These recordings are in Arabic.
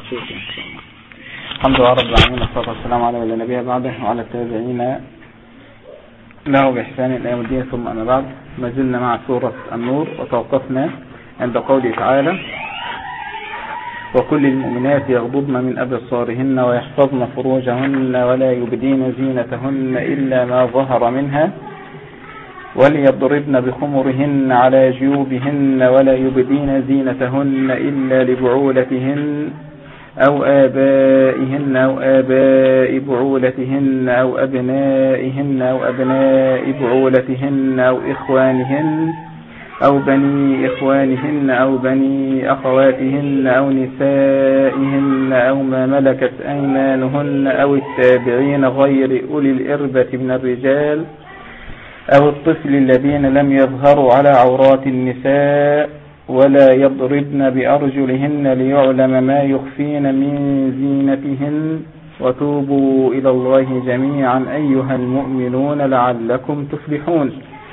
الحمد لله رب العالمين والصلاة والسلام على من لا نبي بعده وعلى التابعين له بإحسان إلى يوم الدين، ثم أما بعد. ما زلنا مع سورة النور، وتوقفنا عند قوله تعالى: وكل المؤمنات يغضضن من أبصارهن ويحفظن فروجهن ولا يبدين زينتهن إلا ما ظهر منها وليضربن بخمرهن على جيوبهن ولا يبدين زينتهن إلا لبعولتهن أو آبائهن أو آباء بعولتهن أو أبنائهن أو أبناء بعولتهن أو إخوانهن أو بني إخوانهن أو بني أخواتهن أو نسائهن أو ما ملكت أيمانهن أو التابعين غير أولي الإربة من الرجال أو الطفل الذين لم يظهروا على عورات النساء ولا يضربن بأرجلهن ليعلم ما يخفين من زينتهن وتوبوا إلى الله جميعا أيها المؤمنون لعلكم تفلحون.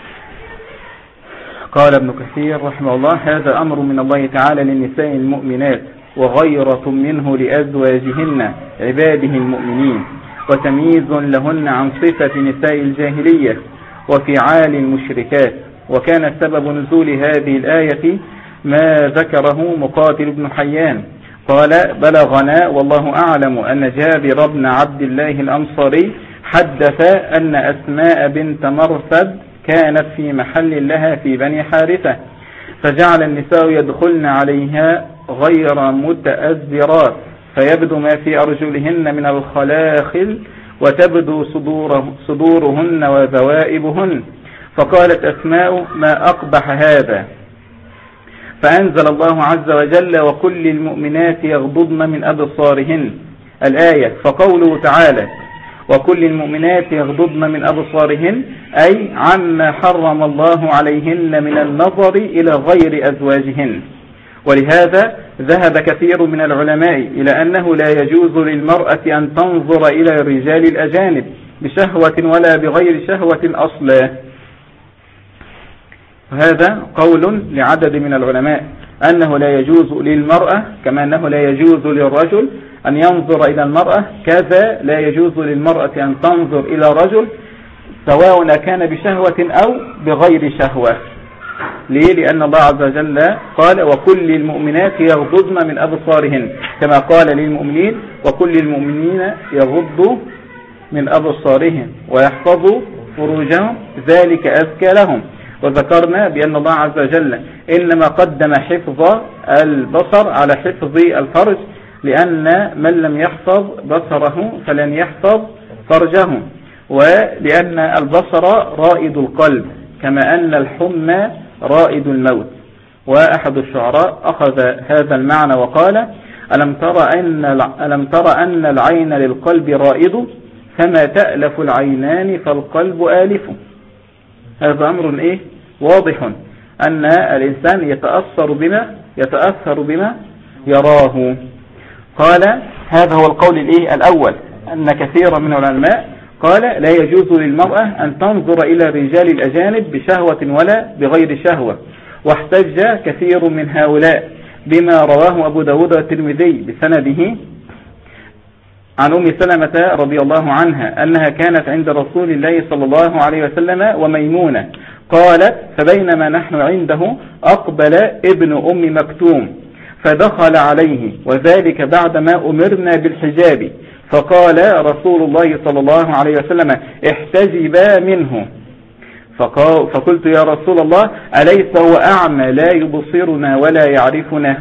قال ابن كثير رحمه الله: هذا أمر من الله تعالى للنساء المؤمنات وغيرة منه لأزواجهن عباده المؤمنين، وتمييز لهن عن صفة نساء الجاهلية وفعال المشركات. وكان سبب نزول هذه الآية ما ذكره مقاتل بن حيان قال: بلغنا والله أعلم أن جابر بن عبد الله الأنصاري حدث أن أسماء بنت مرثد كانت في محل لها في بني حارثة، فجعل النساء يدخلن عليها غير متأذرات فيبدو ما في أرجلهن من الخلاخل وتبدو صدورهن وذوائبهن. فقالت أسماء: ما أقبح هذا؟ فأنزل الله عز وجل: وكل المؤمنات يغضضن من أبصارهن الآية. فقوله تعالى: وكل المؤمنات يغضضن من أبصارهن أي عما حرم الله عليهن من النظر إلى غير أزواجهن. ولهذا ذهب كثير من العلماء إلى أنه لا يجوز للمرأة أن تنظر إلى الرجال الأجانب بشهوة ولا بغير شهوة أصلا. وهذا قول لعدد من العلماء أنه لا يجوز للمرأة كما أنه لا يجوز للرجل أن ينظر إلى المرأة، كذا لا يجوز للمرأة أن تنظر إلى رجل سواء كان بشهوة أو بغير شهوة. ليه؟ لأن الله عز وجل قال: وكل المؤمنات يغضضن من أبصارهن، كما قال للمؤمنين: وكل المؤمنين يغضوا من أبصارهم ويحفظوا فروجهم ذلك أزكى لهم. وذكرنا بأن الله عز وجل إنما قدم حفظ البصر على حفظ الفرج، لأن من لم يحفظ بصره فلن يحفظ فرجه، ولأن البصر رائد القلب كما أن الحمى رائد الموت. وأحد الشعراء أخذ هذا المعنى وقال: ألم تر أن العين للقلب رائد فما تألف العينان فالقلب آلف. هذا أمر واضح أن الإنسان يتأثر بما يراه. قال: هذا هو القول الأول، أن كثيرا من العلماء قال لا يجوز للمرأة أن تنظر إلى الرجال الأجانب بشهوة ولا بغير شهوة. واحتج كثير من هؤلاء بما رواه أبو داود والترمذي بسنده عن أم سلمة رضي الله عنها أنها كانت عند رسول الله صلى الله عليه وسلم وميمونة، قالت: فبينما نحن عنده أقبل ابن أم مكتوم فدخل عليه، وذلك بعدما أمرنا بالحجاب، فقال رسول الله صلى الله عليه وسلم: احتجبا منه. فقلت: يا رسول الله، أليس هو أعمى لا يبصرنا ولا يعرفنا؟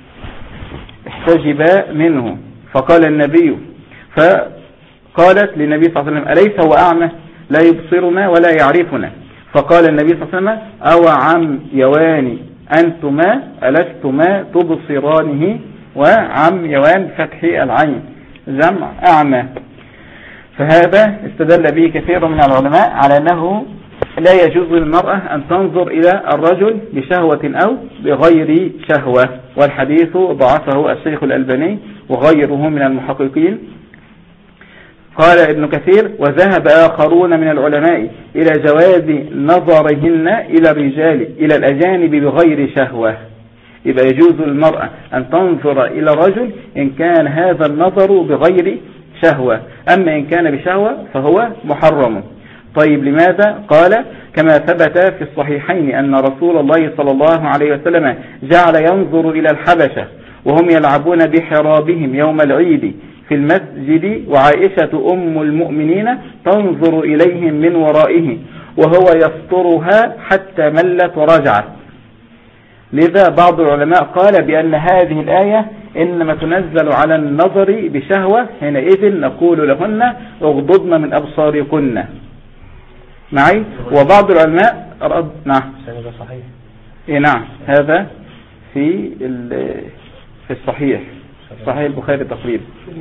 احتجبا منه. فقال النبي، فقالت للنبي صلى الله عليه وسلم: أليس هو أعمى لا يبصرنا ولا يعرفنا؟ فقال النبي صلى الله عليه وسلم: أو عم يوان أنتما ألستما تبصرانه؟ وعم يوان فتح العين جمع أعمى. فهذا استدل به كثير من العلماء على أنه لا يجوز للمرأة أن تنظر إلى الرجل بشهوة أو بغير شهوة. والحديث ضعفه الشيخ الألباني وغيره من المحققين. قال ابن كثير: وذهب آخرون من العلماء إلى جواز نظرهن إلى الرجال إلى الأجانب بغير شهوة، يبقى يجوز للمرأة أن تنظر إلى رجل إن كان هذا النظر بغير شهوة، أما إن كان بشهوة فهو محرم. طيب لماذا؟ قال كما ثبت في الصحيحين أن رسول الله صلى الله عليه وسلم جعل ينظر إلى الحبشة وهم يلعبون بحرابهم يوم العيد في المسجد، وعائشة أم المؤمنين تنظر إليهم من ورائه وهو يسترها حتى ملت ورجعت. لذا بعض العلماء قال بأن هذه الآية إنما تنزل على النظر بشهوة، حينئذ نقول لهن اغضضن من أبصاركن معي. وبعض العلماء نعم صحيح. نعم هذا في الصحيح البخاري تقريبا.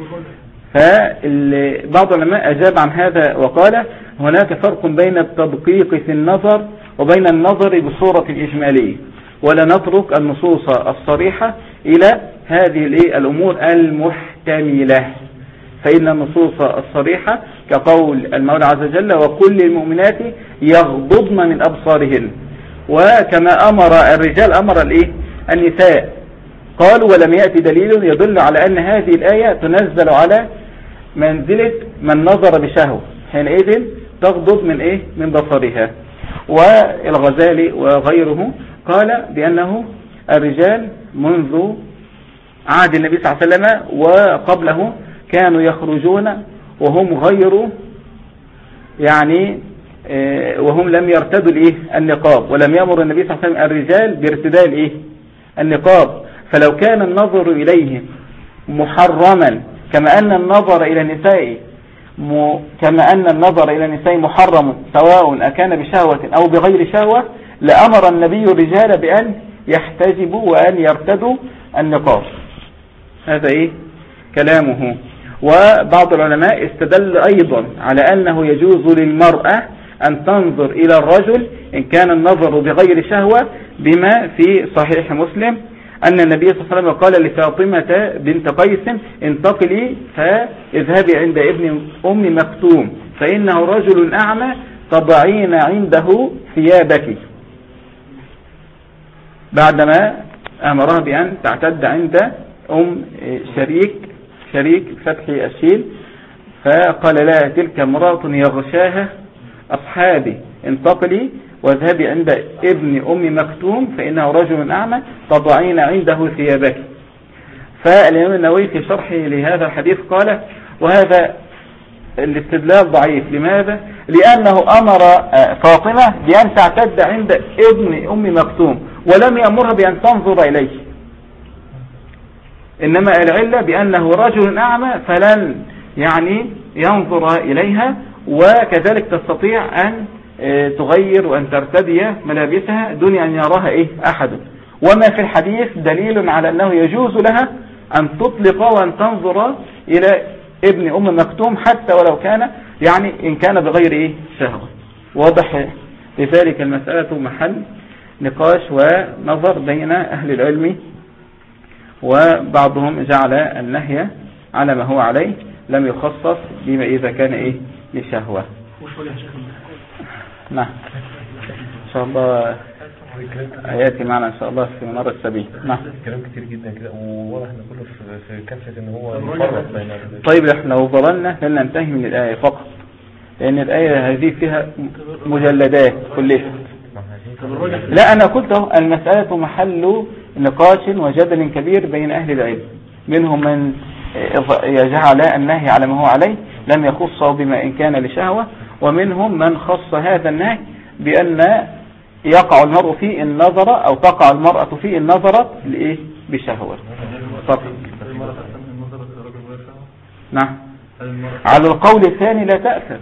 فبعض العلماء أجاب عن هذا وقال هناك فرق بين التدقيق في النظر وبين النظر بصورة إجمالية، ولا نترك النصوص الصريحة إلى هذه الأمور المحتملة، فإن النصوص الصريحة كقول المولى عز وجل وكل المؤمنات يغضضن من أبصارهن، وكما أمر الرجال أمر النساء. قالوا ولم يأتي دليل يدل على أن هذه الآية تنزل على منزلة من نظر بشهوة، حينئذ تغضض من بصرها. والغزالي وغيره قال بأنه الرجال منذ عهد النبي صلى الله عليه وسلم وقبله كانوا يخرجون وهم غير وهم لم يرتدوا النقاب، ولم يأمر النبي صلى الله عليه وسلم الرجال بارتداء النقاب. فلو كان النظر إليه محرما كما أن النظر إلى النساء محرم سواء أكان بشهوة أو بغير شهوة، لأمر النبي الرجال بأن يحتجبوا وأن يرتدوا النقاب. هذا كلامه. وبعض العلماء استدل أيضا على أنه يجوز للمرأة أن تنظر إلى الرجل إن كان النظر بغير شهوة بما في صحيح مسلم أن النبي صلى الله عليه وسلم قال لفاطمة بنت قيس انتقلي فاذهبي عند ابن أم مكتوم فإنه رجل أعمى تضعين عنده ثيابك، بعدما أمرها بأن تعتد عند شريك فتح الشيل، فقال لها تلك امرأة يغشاها أصحابي انتقلي واذهبي عند ابن أم مكتوم فإنه رجل أعمى تضعين عنده ثيابك. فالإمام النووي في شرحه لهذا الحديث قال وهذا الاستدلال ضعيف. لماذا؟ لأنه أمر فاطمة بأن تعتد عند ابن أم مكتوم ولم يأمرها بأن تنظر إليه، إنما العلة بأنه رجل أعمى فلن ينظر إليها، وكذلك تستطيع أن تغير وأن ترتدي ملابسها دون أن يراها أحد. وما في الحديث دليل على أنه يجوز لها أن تطلق وأن تنظر إلى ابن أم مكتوم حتى ولو كان إن كان بغير شهوة. واضح؟ لذلك المسألة محل نقاش ونظر بين أهل العلم، وبعضهم جعل النهي على ما هو عليه لم يخصص بما إذا كان لشهوة. نعم إن شاء الله آياتي معنا إن شاء الله في منار السبيل. نعم كلام كتير جدا كده وواضح ان كله في كافة ان هو يفرق بين. طيب احنا لو ظللنا لن ننتهي من الآية فقط، لأن الآية هذه فيها مجلدات كلها. لا أنا قلت المسألة محل نقاش وجدل كبير بين أهل العلم، منهم من يجعل النهي على ما هو عليه لم يخصه بما إن كان لشهوة، ومنهم من خص هذا النهي بأن يقع المرء فيه النظر أو تقع المرأة فيه النظر بشهوة. نعم على القول الثاني لا تأثر،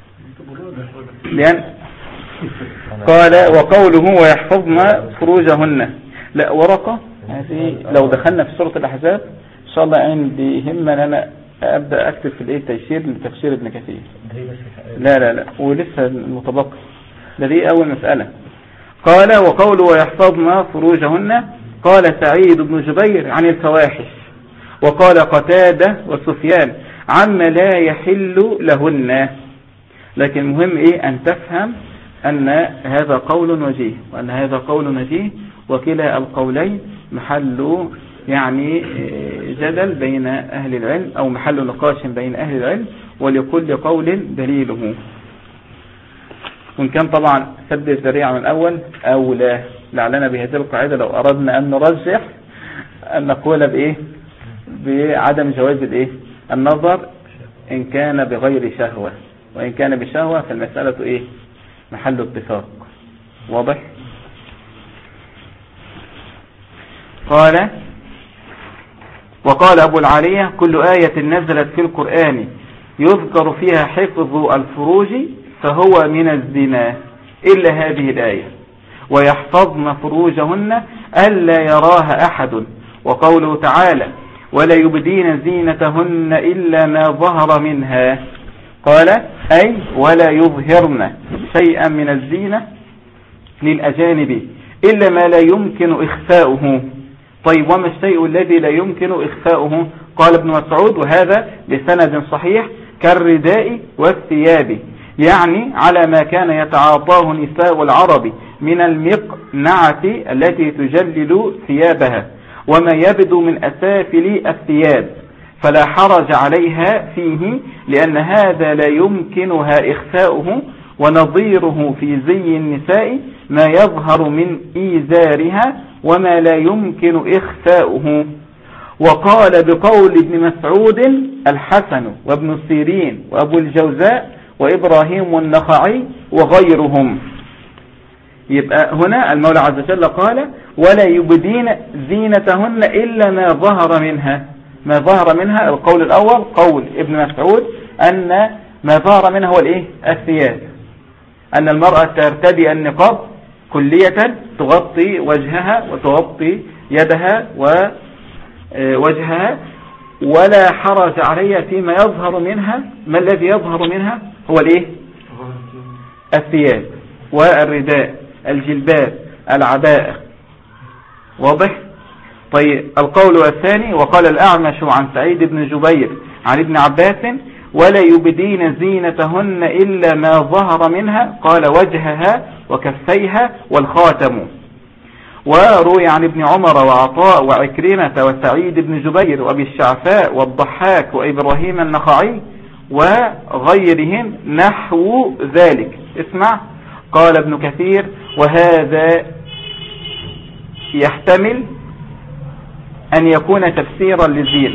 لأن قال وقوله ويحفظن فروجهن. لا ورقة هذه لو دخلنا في سورة الأحزاب إن شاء الله عندي همة أن أنا أبدأ أكتب في تيسير لتفسير ابن كثير. لا ولسه المتبقي الذي أول مسألة. قال وقوله ويحفظن فروجهن قال سعيد بن جبير عن الفواحش، وقال قتادة وسفيان عما لا يحل لهن. لكن المهم أن تفهم أن هذا قول وجيه، وأن هذا قول وجيه وكلا القولين محل يعني جدل بين أهل العلم أو محل نقاش بين أهل العلم، ولكل قول دليله. وإن كان طبعا سد الذريعة من الأول أولى، لعلنا بهذه القاعدة لو أردنا أن نرجح أن نقول بإيه؟ بعدم جواز الإيه؟ النظر إن كان بغير شهوة، وإن كان بشهوة فالمسألة إيه؟ محل اتفاق. واضح؟ قال وقال أبو العالية كل آية نزلت في القرآن يذكر فيها حفظ الفروج فهو من الزنا إلا هذه الآية، ويحفظن فروجهن ألا يراها أحد. وقوله تعالى ولا يبدين زينتهن إلا ما ظهر منها، قال أي ولا يظهرن شيئا من الزينة للأجانب إلا ما لا يمكن إخفاؤه. طيب وما الشيء الذي لا يمكن إخفاؤه؟ قال ابن مسعود وهذا بسند صحيح كالرداء والثياب، يعني على ما كان يتعاطاه نساء العرب من المقنعة التي تجلل ثيابها وما يبدو من أسافل الثياب، فلا حرج عليها فيه لأن هذا لا يمكنها إخفاؤه. ونظيره في زي النساء ما يظهر من إيزارها وما لا يمكن إخفاؤه. وقال بقول ابن مسعود الحسن وابن سيرين وأبو الجوزاء وإبراهيم النخعي وغيرهم. يبقى هنا المولى عز وجل قال ولا يبدين زينتهن إلا ما ظهر منها. ما ظهر منها القول الأول قول ابن مسعود أن ما ظهر منها هو الإيه؟ الثياب، أن المرأة ترتدي النقاب كلية تغطي وجهها وتغطي يدها ووجهها ولا حرج عليها فيما يظهر منها. ما الذي يظهر منها؟ هو الإيه؟ الثياب والرداء الجلباب العباءة. واضح؟ طيب القول الثاني وقال الأعمش عن سعيد بن جبير عن ابن عباس ولا يبدين زينتهن إلا ما ظهر منها، قال وجهها وكفيها والخاتم. وروي عن ابن عمر وعطاء وعكرمة وسعيد بن جبير وابي الشعفاء والضحاك وإبراهيم النخعي وغيرهم نحو ذلك. اسمع، قال ابن كثير وهذا يحتمل أن يكون تفسيرا للزينة،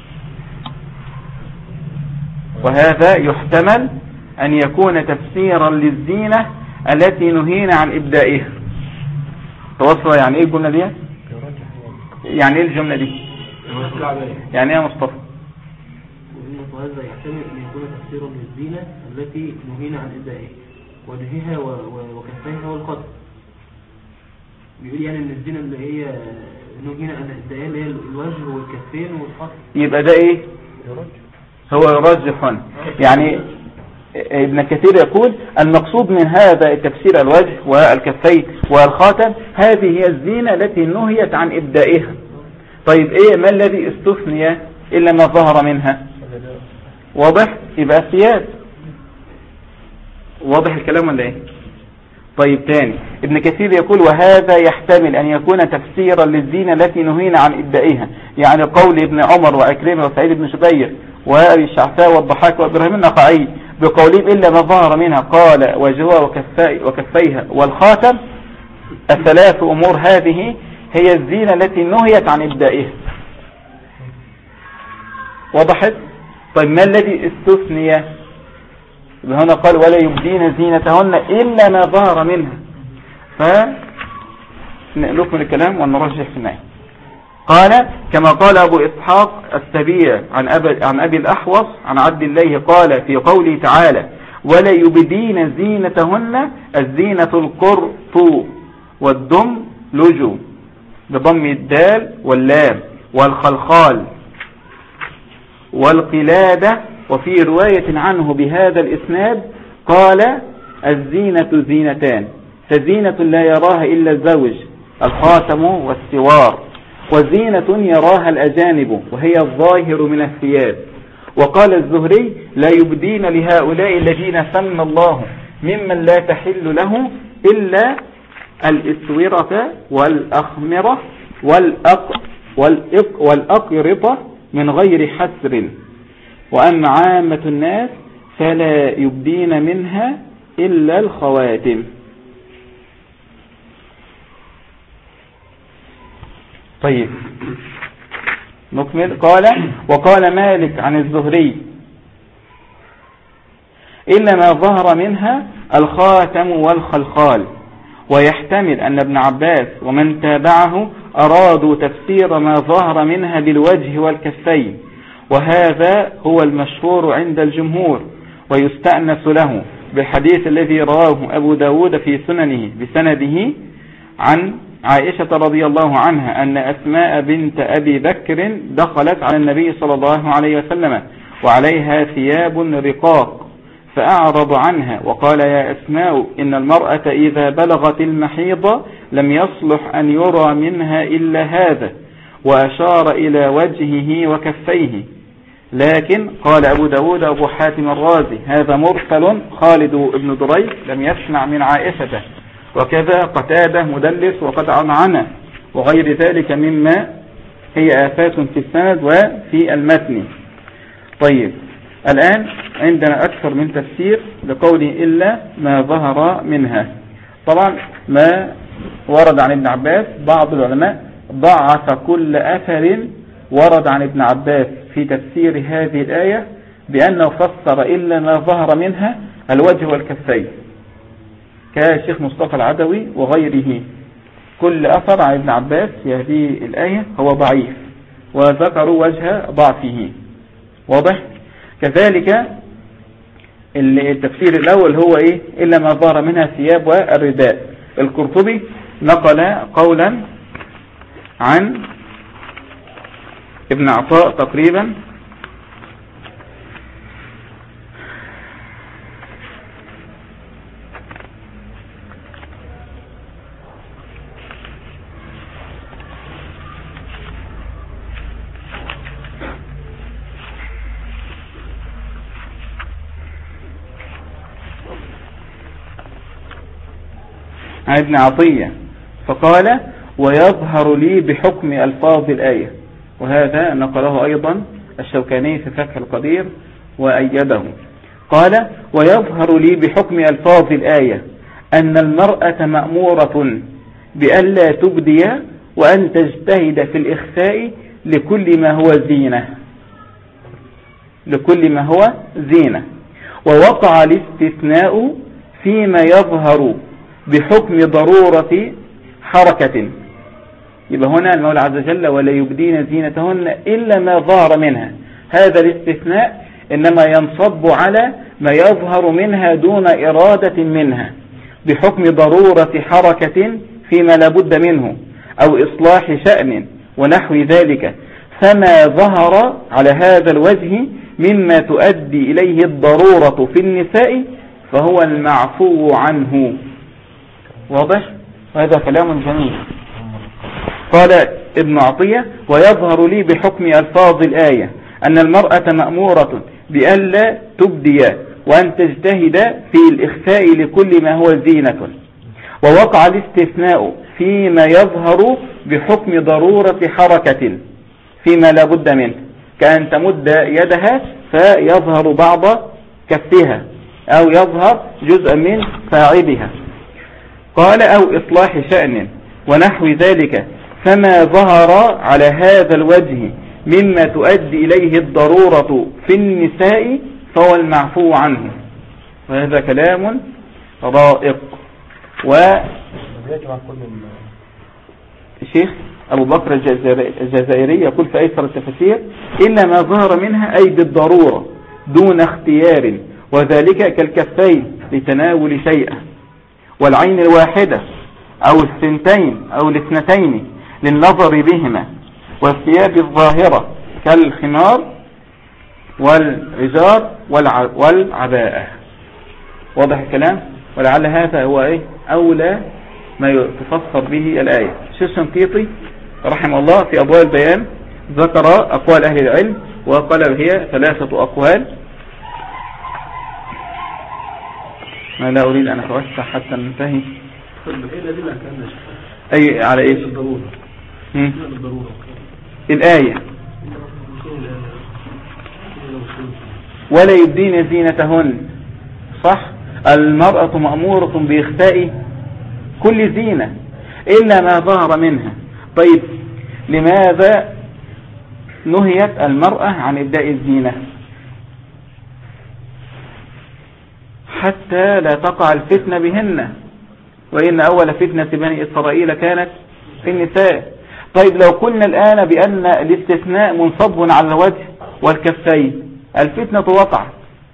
وهذا يحتمل أن يكون تفسيرا للزينة التي نهينا عن إبدائها. توصل يعني إيه الجملة دي؟ يعني إيه الجملة دي؟ يعني إيه يا مصطفى؟ وهذا يحتمل أن يكون تفسيرا للزينة التي نهينا عن إبدائها وجهها وكفيها والقدر. بيقول يعني أن الزينة اللي هي نهينا عن إبدائها اللي هي الوجه والكفين والقدر. يبقى ده إيه؟ هو يرجح هنا. يعني ابن كثير يقول المقصود من هذا التفسير الوجه والكفين والخاتم، هذه هي الزينة التي نهيت عن إبدائها. طيب إيه ما الذي استثني إلا ما ظهر منها؟ واضح؟ يبقى الثياب. واضح الكلام ولا إيه؟ طيب تاني ابن كثير يقول وهذا يحتمل أن يكون تفسيرا للزينة التي نهينا عن إبدائها، يعني قول ابن عمر وعكرمة وسعيد بن جبير وأبي الشعفاء والضحاك وإبراهيم النخعي بقولهم إلا ما ظهر منها، قال وجهها وكفيها والخاتم. الثلاث أمور هذه هي الزينة التي نهيت عن إبدائها. وضحت؟ طيب ما الذي استثني؟ هنا قال ولا يبدين زينتهن إلا ما ظهر منها. فنكمل الكلام ونرجح في النهاية. قال كما قال أبو إسحاق السبيع عن أبي الأحوص عن عبد الله قال في قوله تعالى ولا يبدين زينتهن، الزينة القرط والدم لجو بضم الدال واللام والخلخال والقلادة. وفي رواية عنه بهذا الإسناد قال الزينة زينتان، فزينة لا يراها إلا الزوج الخاتم والسوار، وزينة يراها الأجانب وهي الظاهر من الثياب. وقال الزهري لا يبدين لهؤلاء الذين سمى الله ممن لا تحل له إلا الإسورة والأخمرة والأقرطة من غير حسر. وأما عامة الناس فلا يبدين منها إلا الخواتم. طيب نكمل. وقال مالك عن الزهري إلا ما ظهر منها الخاتم والخلخال. ويحتمل أن ابن عباس ومن تابعه أرادوا تفسير ما ظهر منها بالوجه والكفين، وهذا هو المشهور عند الجمهور، ويستأنس له بالحديث الذي رواه أبو داود في سننه بسنده عن عائشة رضي الله عنها أن أسماء بنت أبي بكر دخلت على النبي صلى الله عليه وسلم وعليها ثياب رقاق فأعرض عنها وقال: يا أسماء إن المرأة إذا بلغت المحيض لم يصلح أن يرى منها إلا هذا، وأشار إلى وجهه وكفيه. لكن قال أبو داود أبو حاتم الرازي: هذا مرسل، خالد بن دريد لم يسمع من عائشة، وكذا قتادة مدلس وقد عنعنه، وغير ذلك مما هي آفات في السند وفي المتن. طيب الآن عندنا أكثر من تفسير لقوله إلا ما ظهر منها. طبعا ما ورد عن ابن عباس، بعض العلماء ضعف كل أثر ورد عن ابن عباس في تفسير هذه الآية بأنه فسر إلا ما ظهر منها الوجه والكفين، كالشيخ مصطفى العدوي وغيره. كل أثر عن ابن عباس في هذه الآية هو ضعيف، وذكروا وجه ضعفه. واضح؟ كذلك التفسير الأول هو إيه؟ إلا ما ظهر منها الثياب والرداء. القرطبي نقل قولا عن ابن عطاء تقريبا عن ابن عطية فقال: ويظهر لي بحكم ألفاظ الآية. وهذا نقله أيضا الشوكاني في فتح القدير وأيده. قال: ويظهر لي بحكم ألفاظ الآية أن المرأة مأمورة بألا تبدي وأن تجتهد في الإخفاء لكل ما هو زينة. ووقع الاستثناء فيما يظهر بحكم ضرورة حركة. يبقى هنا المولى عز وجل: ولا يبدين زينتهن إلا ما ظهر منها. هذا الاستثناء إنما ينصب على ما يظهر منها دون إرادة منها بحكم ضرورة حركة فيما لا بد منه أو إصلاح شأن ونحو ذلك. فما ظهر على هذا الوجه مما تؤدي إليه الضرورة في النساء فهو المعفو عنه. واضح؟ وهذا كلام جميل. قال ابن عطية: ويظهر لي بحكم ألفاظ الآية أن المرأة مأمورة بألا تبدي وأن تجتهد في الإخفاء لكل ما هو زينة. ووقع الاستثناء فيما يظهر بحكم ضرورة حركة فيما لا بد منه، كأن تمد يدها فيظهر بعض كفها أو يظهر جزء من ساعدها. قال: أو إصلاح شأن ونحو ذلك. فما ظهر على هذا الوجه مما تؤدي إليه الضرورة في النساء فهو المعفو عنه. وهذا كلام رائق. الشيخ أبو بكر الجزائري يقول في أيسر التفسير: إلا ما ظهر منها أي بالضرورة دون اختيار، وذلك كالكفين لتناول شيئا، والعين الواحدة أو الثنتين أو الاثنتين للنظر بهما، والثياب الظاهرة كالخمار والعجار والعباءة. واضح الكلام؟ ولعل هذا هو أولى ما تفسر به الآية. الشيخ الشنقيطي رحمه الله في أبواب البيان ذكر أقوال أهل العلم وقال هي 3 أقوال. ما لا أريد أن أتوسع حتى ننتهي ايه الأدلة كأنها أي على إيش؟ الضرورة. الضرورة. الآية ولا يبدين زينتهن، صح؟ المرأة مأمورة بإخفاء كل زينة إلا ما ظهر منها. طيب لماذا نهيت المرأة عن إبداء الزينة؟ حتى لا تقع الفتنة بهن، وإن أول فتنة بني إسرائيل كانت في النساء. طيب لو قلنا الآن بأن الاستثناء منصب على الوجه والكفين، الفتنة وقعت،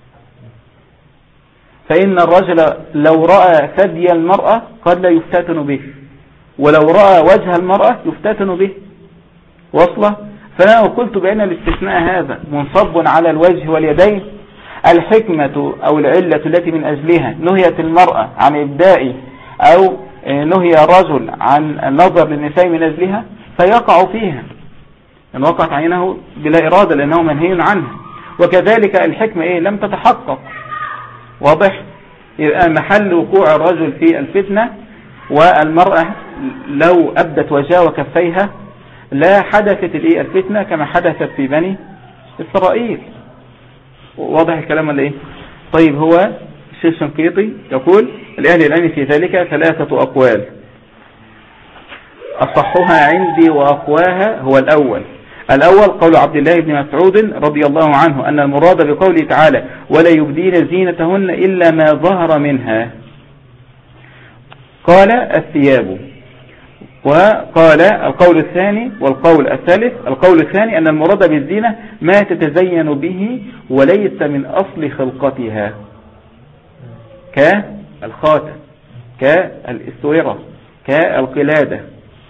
فإن الرجل لو رأى ثدي المرأة قد لا يفتتن به، ولو رأى وجه المرأة يفتتن به. وصلة؟ فأنا قلت بأن الاستثناء هذا منصب على الوجه واليدين. الحكمة أو العلة التي من أجلها نهيت المرأة عن إبداء أو نهي الرجل عن النظر للنساء من أجلها فيقع فيها إن وقعت عينه بلا إرادة لأنه منهي عنها. وكذلك الحكمة لم تتحقق. واضح؟ يبقى محل وقوع الرجل في الفتنة والمرأة لو أبدت وجهها وكفيها لا حدثت الفتنة كما حدثت في بني إسرائيل. واضح الكلام ولا إيه؟ طيب هو الشيخ الشنقيطي يقول الأهل العلم في ذلك 3 أقوال، أصحها عندي وأقواها هو الأول قول عبد الله بن مسعود رضي الله عنه أن المراد بقوله تعالى ولا يبدين زينتهن إلا ما ظهر منها، قال الثياب. وقال القول الثاني والقول الثالث، القول الثاني أن المراد بالزينة ما تتزين به وليس من أصل خلقتها كالخاتم كالإسورة كالقلادة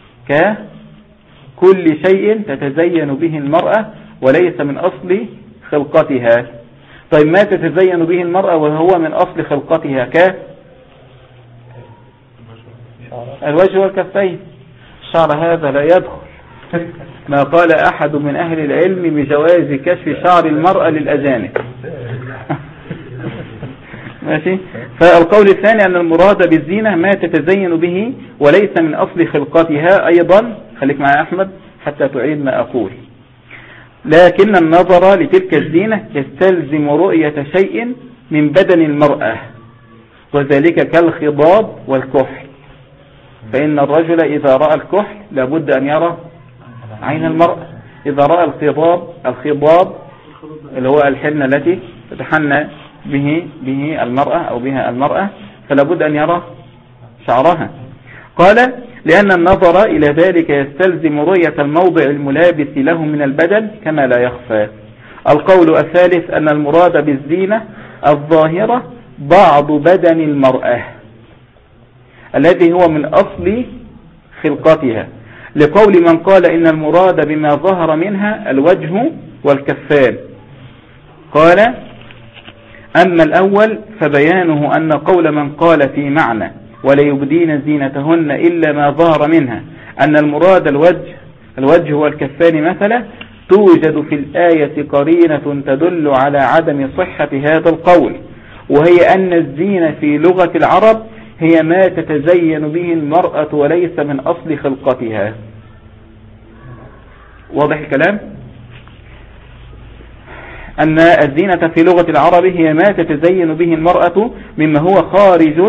كل شيء تتزين به المرأة وليس من أصل خلقتها. طيب ما تتزين به المرأة وهو من أصل خلقتها الوجه والكفين. الشعر هذا لا يدخل، ما قال أحد من أهل العلم بجواز كشف شعر المرأة للأجانب. ماشي. فالقول الثاني أن المراد بالزينة ما تتزين به وليس من أصل خلقتها. أيضا خليك معي أحمد حتى تعيد ما أقول. لكن النظر لتلك الزينة يستلزم رؤية شيء من بدن المرأة، وذلك كالخضاب والكحل، فإن الرجل إذا رأى الكحل لابد أن يرى عين المرأة. إذا رأى الخضاب اللي هو الحنة التي تتحنى به المرأة أو بها المرأة فلابد أن يرى شعرها. قال لأن النظر إلى ذلك يستلزم رؤية الموضع الملابس له من البدن كما لا يخفى. القول الثالث أن المراد بالزينة الظاهرة بعض بدن المرأة الذي هو من أصل خلقتها، لقول من قال إن المراد بما ظهر منها الوجه والكفان. قال أما الأول فبيانه أن قول من قال في معنى ولا يبدين زينتهن إلا ما ظهر منها أن المراد الوجه والكفان مثلا، توجد في الآية قرينة تدل على عدم صحة هذا القول، وهي أن الزينة في لغة العرب هي ما تتزين به المرأة وليس من أصل خلقتها. واضح الكلام؟ أن الزينة في لغة العرب هي ما تتزين به المرأة مما هو خارج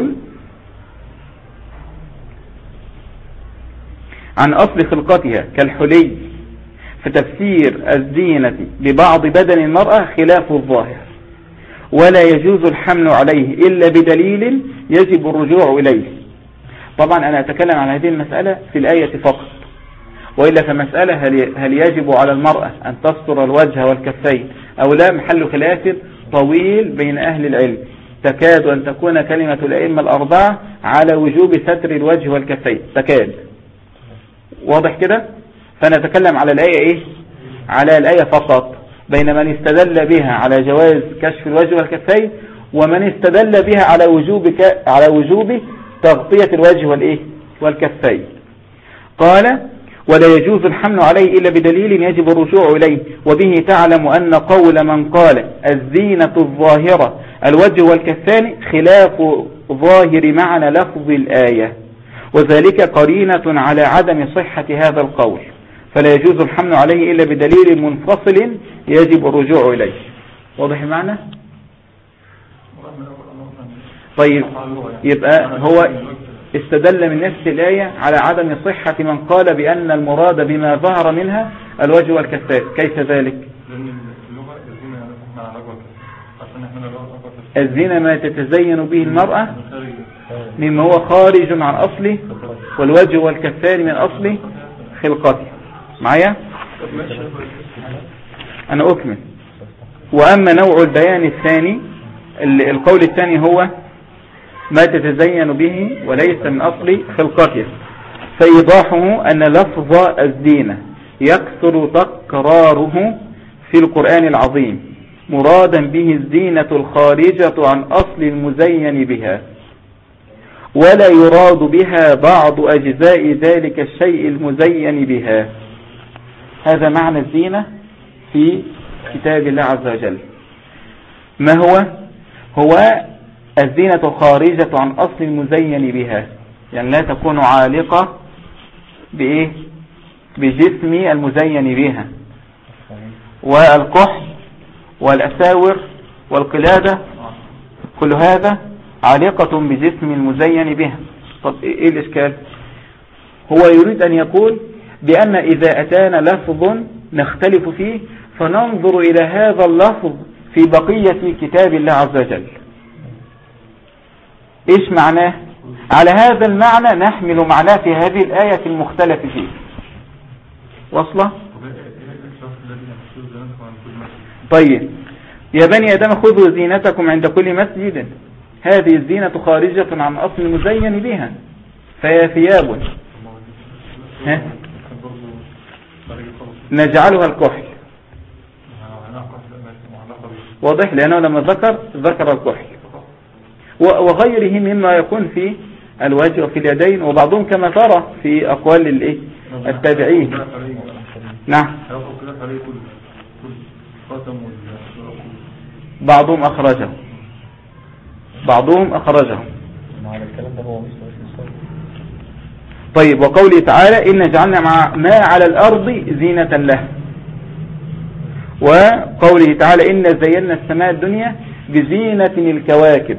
عن أصل خلقتها كالحلي. فتفسير الزينة ببعض بدن المرأة خلاف الظاهر، ولا يجوز الحمل عليه إلا بدليل يجب الرجوع إليه. طبعا أنا أتكلم عن هذه المسألة في الآية فقط، وإلا فمسألة هل يجب على المرأة أن تستر الوجه والكفين أو لا محل خلاف طويل بين أهل العلم، تكاد أن تكون كلمة الأئمة الأربعة على وجوب ستر الوجه والكفين، تكاد. واضح كده؟ فنتكلم على الآية على الآية فقط، بين من استدل بها على جواز كشف الوجه والكفين ومن استدل بها على وجوب تغطية الوجه والكفين. قال ولا يجوز الحمل عليه إلا بدليل يجب الرجوع إليه، وبه تعلم أن قول من قال الزينة الظاهرة الوجه والكفان خلاف ظاهر معنى لفظ الآية، وذلك قرينة على عدم صحة هذا القول، فلا يجوز الحمل عليه إلا بدليل منفصل يجب الرجوع إليه. واضح المعنى؟ طيب، يبقى هو استدل من نفس الآية على عدم صحة من قال بأن المراد بما ظهر منها الوجه والكفان. كيف ذلك؟ الزنا ما تتزين به المرأة مما هو خارج عن أصله، والوجه والكفان من أصل خلقته. معايا؟ أنا أكمل. وأما نوع البيان الثاني، القول الثاني هو ما تتزين به وليس من أصل خلقته، فإيضاحه أن لفظ الزينة يكثر تكراره في القرآن العظيم مرادا به الزينة الخارجة عن أصل المزين بها، ولا يراد بها بعض أجزاء ذلك الشيء المزين بها. هذا معنى الزينة في كتاب الله عز وجل. ما هو الزينة خارجة عن أصل المزين بها، يعني لا تكون عالقة بإيه؟ بجسم المزين بها. والكحل والأساور والقلادة كل هذا عالقة بجسم المزين بها. طب إيه الإشكال؟ هو يريد أن يقول بأن إذا أتانا لفظ نختلف فيه فننظر إلى هذا اللفظ في بقية كتاب الله عز وجل. إيش معناه؟ على هذا المعنى نحمل معناه في هذه الآية المختلف فيه. وصلة؟ طيب، يا بني آدم خذوا زينتكم عند كل مسجد. هذه الزينة خارجة عن أصل المزين بها، فهي ثياب نجعلها الكحل. واضح؟ لأنه لما ذكر الكحل وغيره مما يكون في الوجه وفي اليدين، وبعضهم كما ترى في أقوال التابعين. نعم، بعضهم أخرجه. طيب، وقوله تعالى إن جعلنا ما على الأرض زينة له، وقوله تعالى إن زينا السماء الدنيا بزينة الكواكب.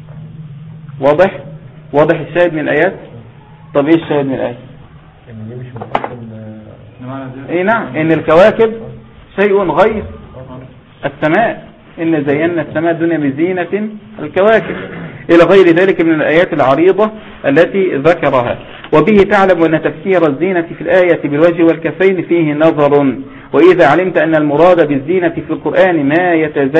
واضح الشاهد من الآيات. طب إيه الشاهد من الآيات؟ إيه نعم، إن الكواكب شيء غير السماء. إن زينا السماء الدنيا بزينة الكواكب إلى غير ذلك من الآيات العريضة التي ذكرها. وبه تعلم أن تفسير الزينة في الآية بالوجه والكفين فيه نظر. وإذا علمت أن المراد بالزينة في القرآن ما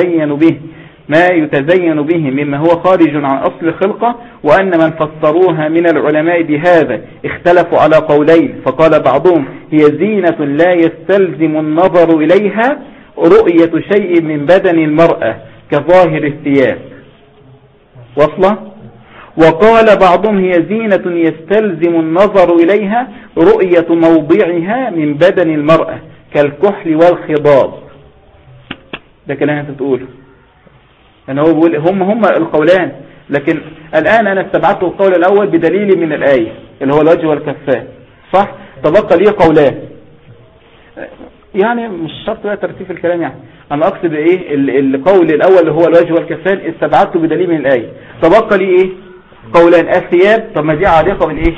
يتزين به مما هو خارج عن أصل الخلقة، وأن من فسروها من العلماء بهذا اختلفوا على قولين، فقال بعضهم هي زينة لا يستلزم النظر إليها رؤية شيء من بدن المرأة كظاهر الثياب. وصلة؟ وقال بعضهم هي زينة يستلزم النظر إليها رؤية موضعها من بدن المرأة كالكحل والخضاب. ده كلام انت تقوله، يعني هو بيقول هم القولان، لكن الآن أنا استبعدت القول الأول بدليل من الآية اللي هو الوجه والكفان، صح؟ تبقى ليه قولان، يعني مش شرط بقى ترتيب الكلام. يعني أنا أقصد إيه؟ القول الأول اللي هو الوجه والكفان استبعدته بدليل من الآية. تبقى ليه إيه؟ قولان. الثياب، طب ما دي علاقة بالإيه؟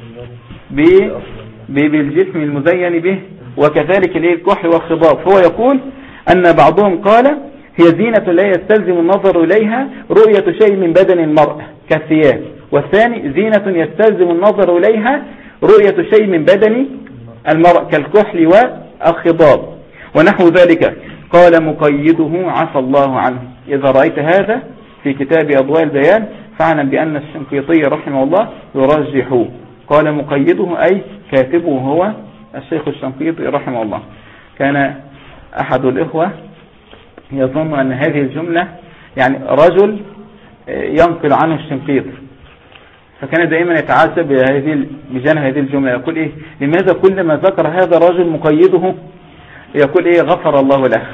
بالجسم المزين به، وكذلك الإيه؟ الكحل والخضاب. فهو يقول أن بعضهم قال هي زينة لا يستلزم النظر إليها رؤية شيء من بدن المرأة كالثياب، والثاني زينة يستلزم النظر إليها رؤية شيء من بدن المرأة كالكحل والخضاب ونحو ذلك. قال مقيده عفى الله عنه. إذا رأيت هذا في كتاب أضواء البيان فاعلم بأن الشنقيطي رحمه الله يرجحه. قال مقيده أي كاتبه هو الشيخ الشنقيطي رحمه الله. كان أحد الإخوة يظن أن هذه الجملة يعني رجل ينقل عنه الشنقيطي، فكان دائما يتعجب بجانب هذه الجملة، يقول إيه لماذا كل ما ذكر هذا الرجل مقيده يقول إيه غفر الله له.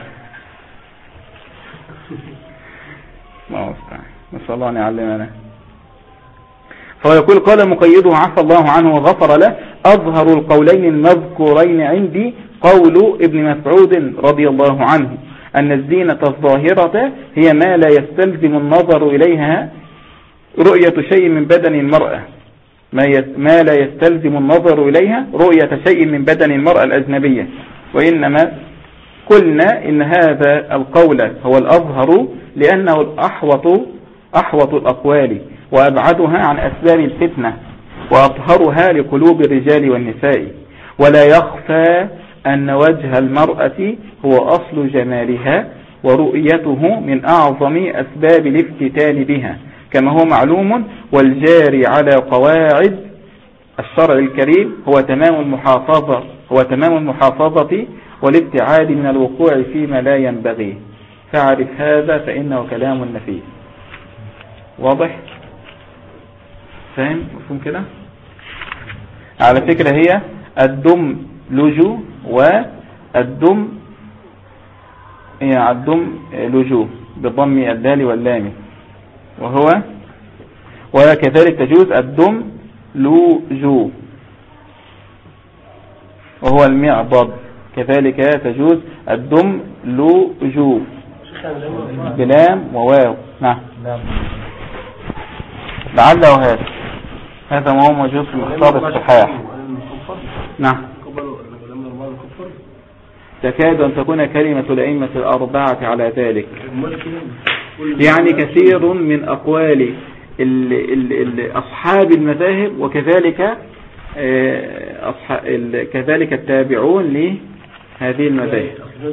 ما هو نسأل الله أن يعلمنا. فهو يقول قال مقيده عفى الله عنه وغفر له: أظهر القولين المذكورين عندي قول ابن مسعود رضي الله عنه أن الزينة الظاهرة هي ما لا يستلزم النظر إليها رؤية شيء من بدن المرأة، ما لا يستلزم النظر إليها رؤية شيء من بدن المرأة الأجنبية. وإنما قلنا إن هذا القول هو الأظهر لأنه أحوط الأقوال وأبعدها عن أسباب الفتنة وأطهرها لقلوب الرجال والنساء. ولا يخفى أن وجه المرأة هو أصل جمالها ورؤيته من أعظم أسباب الافتتان بها كما هو معلوم، والجاري على قواعد الشرع الكريم هو تمام المحافظة والابتعاد من الوقوع فيما لا ينبغي. فاعرف هذا فإنه كلام نفيس. واضح؟ فاهم؟ مفهوم كده؟ على فكرة هي الدم لجو والدم لجو بضم الدال واللام، وكذلك تجوز الدم لجو وهو المعضد، كذلك تجوز الدم لجو بلام وواو. نعم لعله هذا ما هو موجود في مختار الصحاح. نعم تكاد أن تكون كلمة الأئمة الأربعة على ذلك، يعني كثير من أقوال أصحاب المذاهب كذلك التابعون لهذه المذاهب.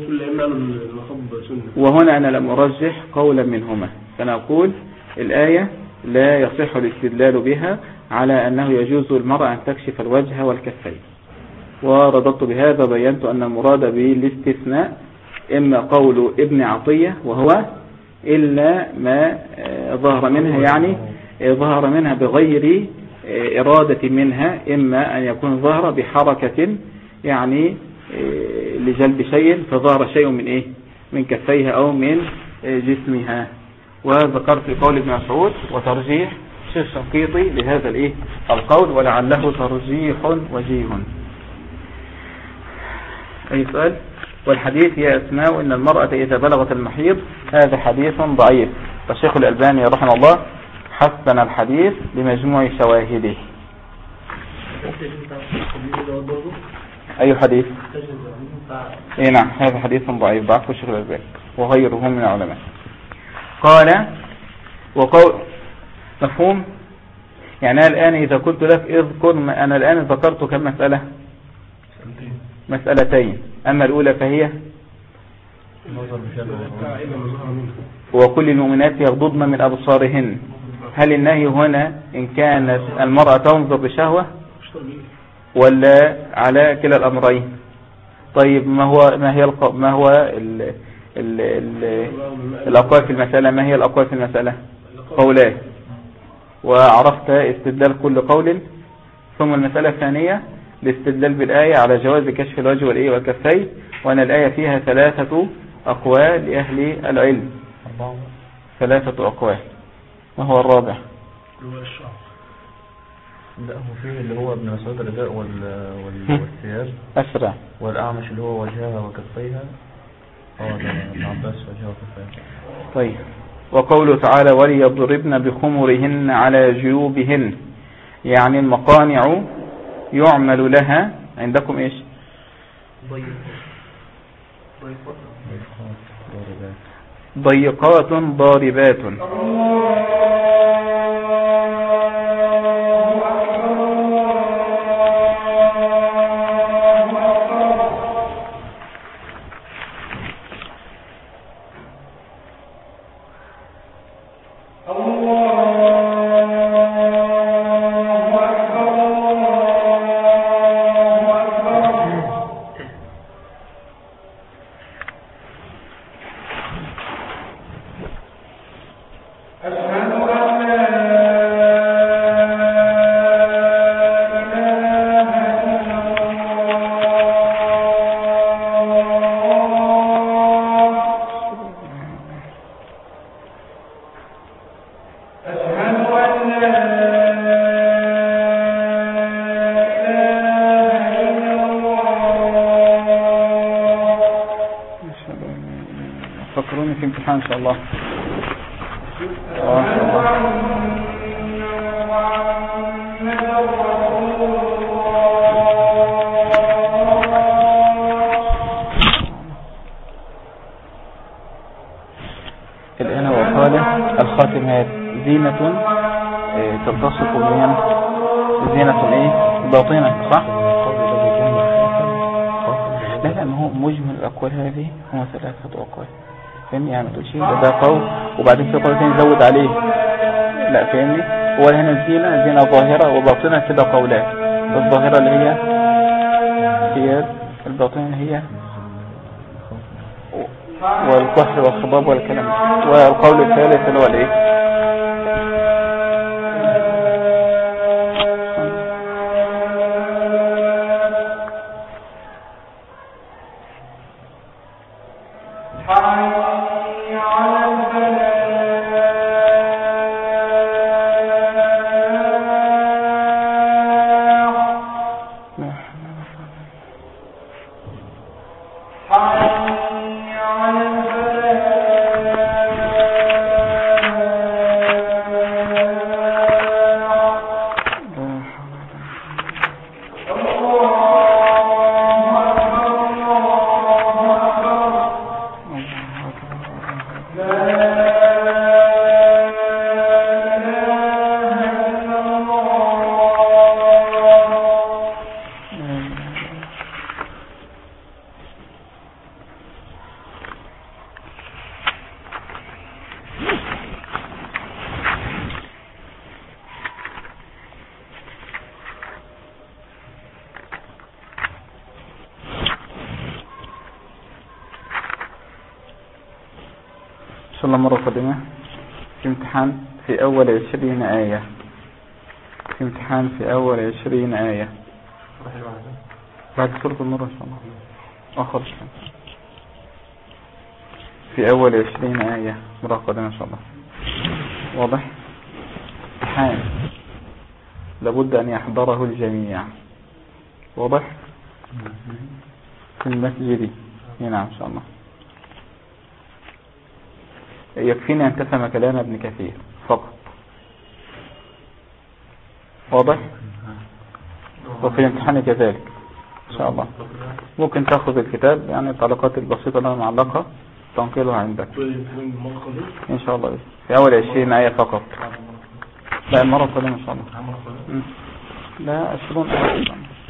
وهنا أنا لم أرجح قولا منهما، فنقول الآية لا يصح الاستدلال بها على أنه يجوز المرأة أن تكشف الوجه والكفين، ورددت بهذا بينت أن المراد بالاستثناء إما قول ابن عطية وهو إلا ما ظهر منها، يعني ظهر منها بغير إرادة منها، إما أن يكون ظهر بحركة يعني لجلب شيء فظهر شيء من من كفيها أو من جسمها. وذكرت في قول ابن مسعود وترجيح الشيخ الشنقيطي لهذا القول، ولعله ترجيح وجيه. أي سؤال؟ والحديث هي أسماء إن المرأة إذا بلغت المحيض، هذا حديث ضعيف، والشيخ الألباني رحمه الله حسن الحديث بمجموع شواهده. أي حديث؟ نعم هذا حديث ضعيف ضعفه الشيخ الألباني وغيره من العلماء. قال وقول مفهوم، يعني أنا الآن إذا قلت لك اذكر، أنا الآن ذكرت كم مسألة؟ مسألتين. أما الأولى فهي وكل المؤمنات يغضضن من أبصارهن. هل النهي هنا إن كانت المرأة تنظر بشهوة ولا على كلا الأمرين؟ طيب ما هو الأقوال في المسألة؟ ما هي الأقوال في المسألة؟ قولان، وعرفت استدلال كل قول. ثم المسألة الثانية الاستدلال بالآية على جواز كشف الوجه والكفين، وأن الآية فيها 3 أقوال لأهل العلم. 3 أقوال. ما هو الرابع؟ لا هو فيه اللي هو ابن مسعود الرداء والثياب أسرع، والأعمش اللي هو وجهها وكفيها. ده ابن عباس وجهها وكفيها. طيب وقوله تعالى وليضربن بخمرهن على جيوبهن، يعني المقانع يعمل لها عندكم ايش؟ ضيقات ضاربات. امتحان ان شاء الله. ان شاء الله. الآن وقال الخاتمات زينة تلتصق بها زينة ايه باطنة، صح؟ لا ما هو مجمل الأقوال هذه هو 3 أقوال، فاهمني؟ يعني ما تقولش ده قول وبعدين في قول ثاني زود عليه، لا فاهمني؟ هو هنا زينة ظاهرة وباطنة كده قولات، الظاهرة اللي هي ثياب، الباطنة اللي هي والكحل والخضاب والكلام، والقول الثالث اللي هو الايه؟ مرة قادمة في امتحان في أول 20 آية، في امتحان في أول 20 آية بعد سورة النور إن شاء الله، آخر شيء في أول 20 آية مرة قادمة إن شاء الله. واضح؟ امتحان لابد أن يحضره الجميع، واضح؟ في المسجد هنا إن شاء الله. يكفيني أن تفهم كلام ابن كثير فقط، واضح؟ وفي الامتحان كذلك إن شاء الله. ممكن تأخذ الكتاب، يعني التعليقات البسيطة اللي معلقة تنقلها عندك إن شاء الله في أول 20 آية فقط. لا المرة القادمة إن شاء الله لا 20 آية.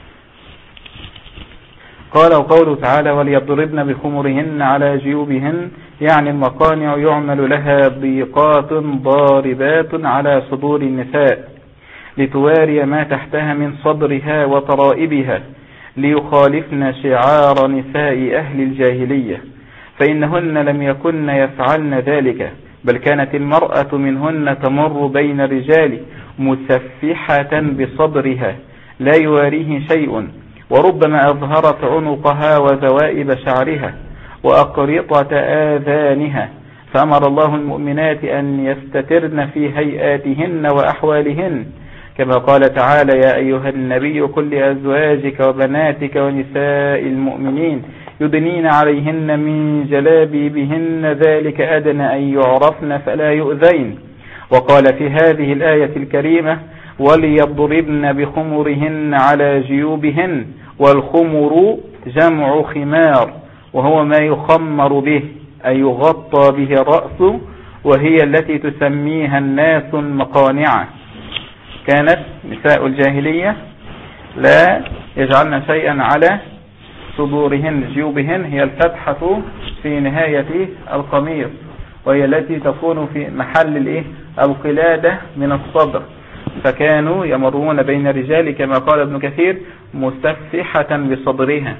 قال وقوله تعالى وليضربن بخمرهن على جيوبهن، يعني المقانع يعمل لها ضيقات ضاربات على صدور النساء لتواري ما تحتها من صدرها وطرائبها، ليخالفن شعار نساء أهل الجاهلية، فإنهن لم يكن يفعلن ذلك، بل كانت المرأة منهن تمر بين الرجال مسفحة بصدرها لا يواريه شيء، وربما أظهرت عنقها وذوائب شعرها وأقرطة آذانها، فأمر الله المؤمنات أن يستترن في هيئاتهن وأحوالهن، كما قال تعالى يا أيها النبي قل لأزواجك وبناتك ونساء المؤمنين يدنين عليهن من جلابيبهن ذلك أدنى أن يعرفن فلا يؤذين. وقال في هذه الآية الكريمة وليضربن بخمرهن على جيوبهن، والخمر جمع خمار، وهو ما يخمر به أي يغطى به الرأس، وهي التي تسميها الناس المقانعة. كانت نساء الجاهلية لا يجعلن شيئا على صدورهن، جيوبهن هي الفتحة في نهاية القميص، وهي التي تكون في محل القلادة من الصدر، فكانوا يمرون بين الرجال كما قال ابن كثير مسفحة بصدرها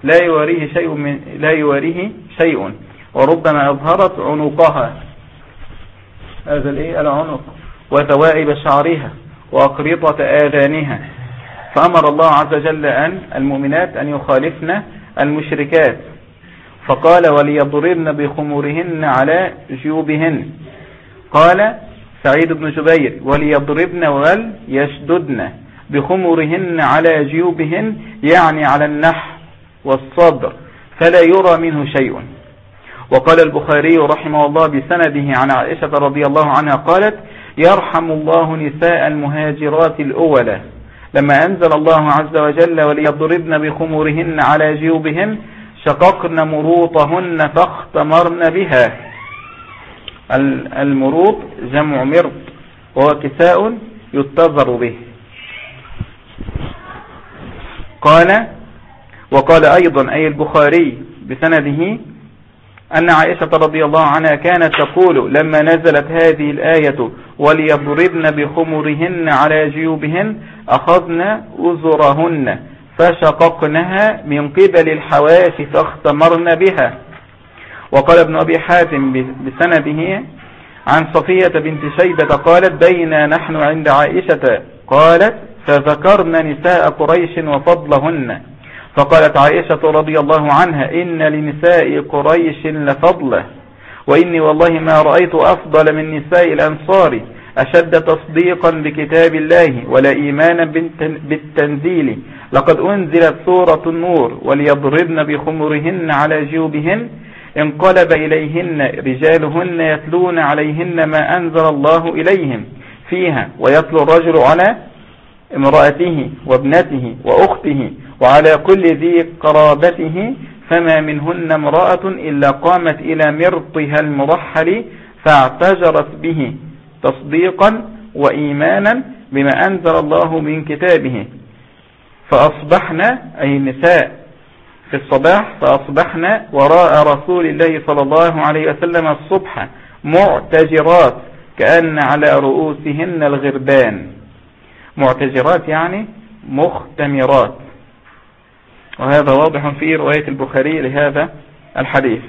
لا يواريه شيء، وربما أظهرت عنقها، هذا العنق، وذوائب شعرها وأقرطة آذانها. فأمر الله عز وجل المؤمنات أن يخالفن المشركات، فقال وليضربن بخمورهن على جيوبهن. قال سعيد بن جبير وليضربن وليشددن بخمورهن على جيوبهن، يعني على النحر والصدر، فلا يرى منه شيء. وقال البخاري رحمه الله بسنده عن عائشة رضي الله عنها قالت يرحم الله نساء المهاجرات الأولى لما أنزل الله عز وجل وليضربن بخمورهن على جيوبهن شققن مروطهن فاختمرن بها. المروط جمع مرط وهو كساء يتظر به. وقال أيضا أي البخاري بسنده أن عائشة رضي الله عنها كانت تقول لما نزلت هذه الآية وليضربن بخمرهن على جيوبهن أخذن أزرهن فشققنها من قبل الحواس فاختمرن بها. وقال ابن أبي حاتم بسنده عن صفية بنت شيبة قالت بينا نحن عند عائشة قالت فذكرنا نساء قريش وفضلهن فقالت عائشة رضي الله عنها إن لنساء قريش لفضله وإني والله ما رأيت أفضل من نساء الأنصار أشد تصديقا بكتاب الله ولا إيمانا بالتنزيل لقد أنزلت سورة النور وليضربن بخمرهن على جيوبهن انقلب إليهن رجالهن يتلون عليهن ما أنزل الله إليهم فيها ويتلو الرجل على امرأته وابنته وأخته وعلى كل ذي قرابته فما منهن امرأة إلا قامت إلى مرطها المرحل فاعتجرت به تصديقا وإيمانا بما أنزل الله من كتابه فأصبحنا أي النساء في الصباح فأصبحنا وراء رسول الله صلى الله عليه وسلم الصبح معتجرات كأن على رؤوسهن الغربان. معتجرات يعني مختمرات، وهذا واضح في رواية البخاري لهذا الحديث.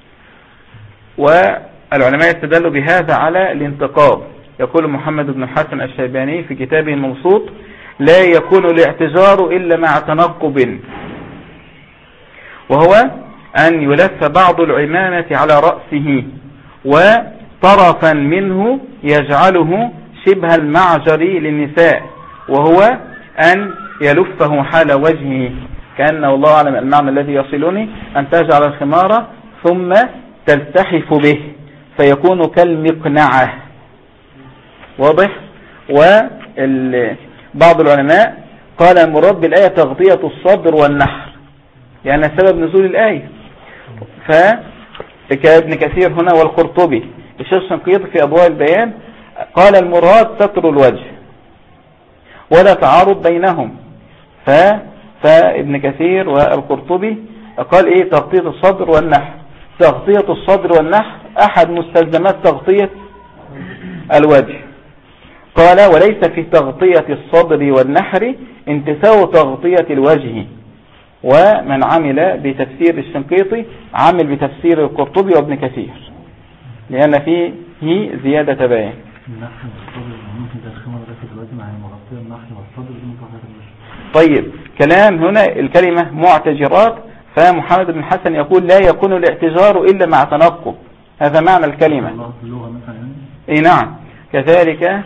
والعلماء استدلوا بهذا على الانتقاب. يقول محمد بن حسن الشيباني في كتابه المبسوط لا يكون الاعتجار إلا مع تنقب، وهو أن يلف بعض العمامة على رأسه وطرفا منه يجعله شبه المعجر للنساء، وهو أن يلفه حال وجهه كأنه الله أعلم المعنى الذي يصلني أن تجعل الخمار ثم تلتحف به فيكون كالمقنعة. واضح؟ وبعض العلماء قال المراد بالآية تغطية الصدر والنحر لأن سبب نزول الآية. فكابن كثير هنا والقرطبي الشيخ الشنقيطي في أضواء البيان قال المراد ستر الوجه ولا تعارض بينهم. فابن كثير والقرطبي قال ايه تغطية الصدر والنحر. تغطية الصدر والنحر احد مستلزمات تغطية الوجه. قال وليس في تغطية الصدر والنحر انتفاء تغطية الوجه. ومن عمل بتفسير الشنقيطي عمل بتفسير القرطبي وابن كثير لأن فيه زيادة بيان. طيب كلام هنا الكلمة معتجرات، فمحمد بن حسن يقول لا يكون الاعتجار إلا مع تنقب، هذا معنى الكلمة. اي نعم. كذلك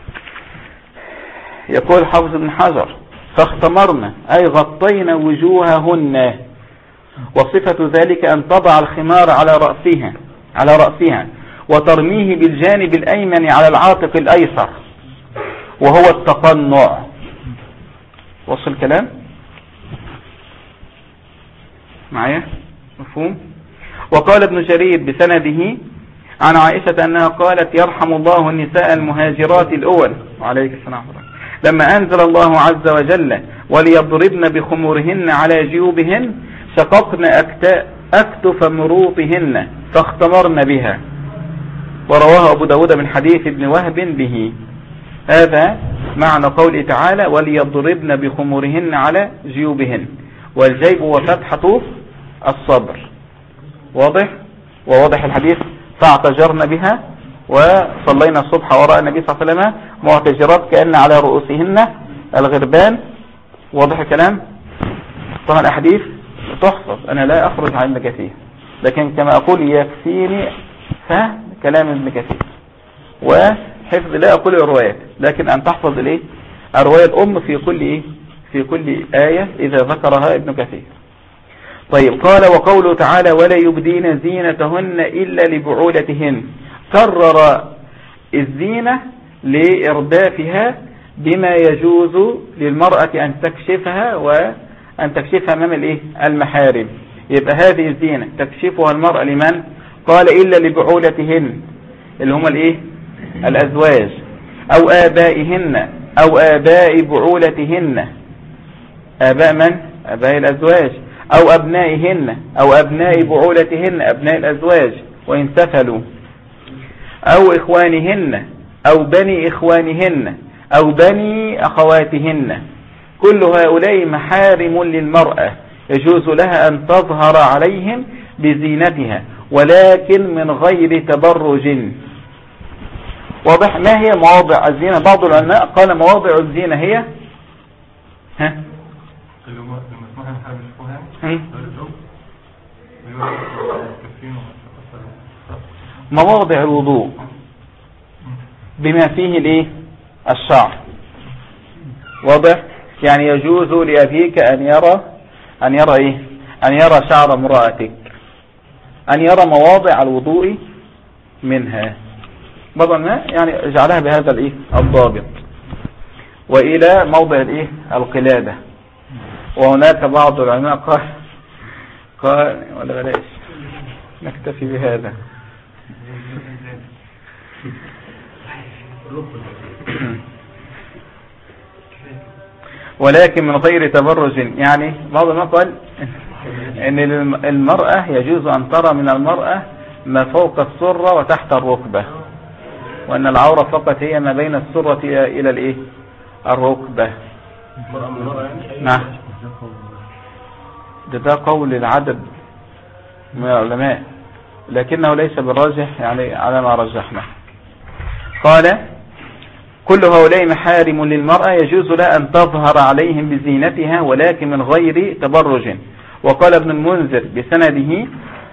يقول حافظ بن حجر فاختمرنا أي غطينا وجوههن، وصفة ذلك أن تضع الخمار على رأسها وترميه بالجانب الأيمن على العاتق الأيسر وهو التقنع. وصل الكلام معايا مفهوم؟ وقال ابن جرير بسنده عن عائشة أنها قالت يرحم الله النساء المهاجرات الأول وعليك السلام لما أنزل الله عز وجل وليضربن بخمورهن على جيوبهن شققن أكتف مروطهن فاختمرن بها. ورواه أبو داود من حديث ابن وهب به. هذا معنى قوله تعالى وليضربن بخمورهن على جيوبهن، والجيب وفتحة الصدر. واضح؟ وواضح الحديث فاعتجرن بها وصلينا الصبح وراء النبي صلى الله عليه وسلم معتجرات كأن على رؤوسهن الغربان. واضح الكلام؟ طبعا الأحاديث تحفظ، أنا لا أخرج عن ابن كثير، لكن كما أقول يكفيني فهم كلام ابن كثير وحفظ لا أقول الروايات، لكن أن تحفظ الرواية الأم في كل آية إذا ذكرها ابن كثير. طيب قال وقوله تعالى ولا يبدين زينتهن إلا لبعولتهن، كرر الزينة لإردافها بما يجوز للمرأة أن تكشفها وأن تكشفها أمام المحارم. يبقى هذه الزينة تكشفها المرأة لمن؟ قال إلا لبعولتهن اللي هم الأزواج أو آبائهن أو آباء بعولتهن. آباء من؟ آباء الأزواج. أو أبنائهن أو أبناء بعولتهن أبناء الأزواج وإن سفلوا. أو إخوانهن أو بني إخوانهن أو بني أخواتهن. كل هؤلاء محارم للمرأة يجوز لها أن تظهر عليهم بزينتها ولكن من غير تبرج. واضح؟ ما هي مواضع الزينة؟ بعض العلماء قال مواضع الزينة هي مواضع الوضوء بما فيه الشعر. واضح؟ يعني يجوز لأبيك أن يرى شعر امرأتك، أن يرى مواضع الوضوء منها. بعض الناس يعني اجعلها بهذا الضابط. وإلى موضع القلادة. وهناك بعض العلماء قال ولا بلاش نكتفي بهذا. ولكن من غير تبرج. يعني بعض العلماء قال ان المرأة يجوز ان ترى من المرأة ما فوق السرة وتحت الركبة، وان العورة فقط هي ما بين السرة الى الركبة. نعم، ده قول العدد من العلماء لكنه ليس بالراجح يعني على ما رجحنا. قال كل هؤلاء محارم للمرأة يجوز لها أن تظهر عليهم بزينتها ولكن من غير تبرج. وقال ابن المنذر بسنده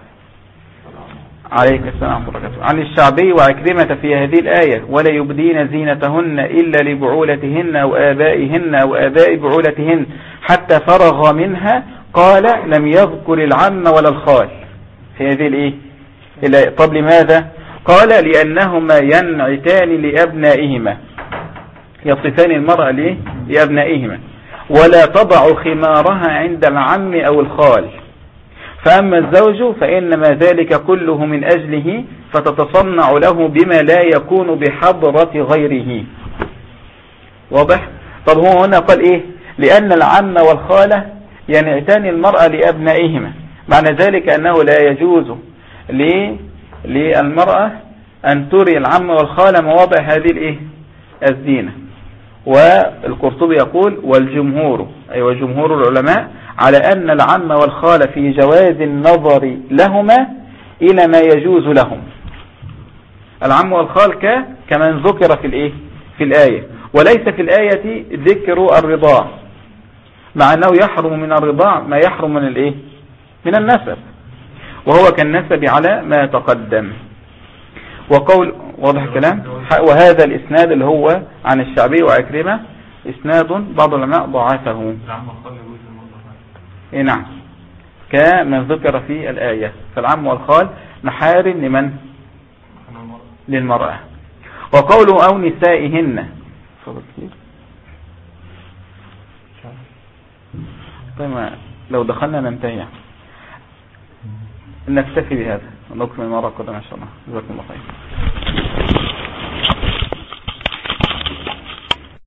عليك السلام عن الشعبي وعكرمة في هذه الآية ولا يبدين زينتهن إلا لبعولتهن أو آبائهن أو آباء بعولتهن حتى فرغ منها. قال لم يذكر العم ولا الخال في هذه الآية. طب لماذا؟ قال لأنهما ينعتان لأبنائهما، يصفان المرأة لأبنائهما، ولا تضع خمارها عند العم أو الخال. فأما الزوج فإنما ذلك كله من أجله فتتصنع له بما لا يكون بحضرة غيره. واضح؟ طب هو هنا قال لأن العم والخالة ينعتان المرأة لأبنائهما، معنى ذلك أنه لا يجوز للمرأة أن تري العم والخالة مواضع هذه الزينة. والقرطبي يقول والجمهور جمهور العلماء على أن العم والخالة في جواز النظر لهما إلى ما يجوز لهم. العم والخال كمن ذكر في الآية، وليس في الآية ذكر الرضاع، مع أنه يحرم من الرضاع ما يحرم من النسب، وهو كالنسب على ما تقدم. وقول واضح الكلام. وهذا الإسناد اللي هو عن الشعبي وعكرمة إسناد بعض العلماء ضعفه. نعم، كما ذكر في الآية. فالعم والخال محارم لمن؟ للمرأة. وقوله أو نسائهن طيب لو دخلنا ننتهي، نكتفي بهذا ونكمل مرة قدام إن شاء الله. جزاكم الله خير.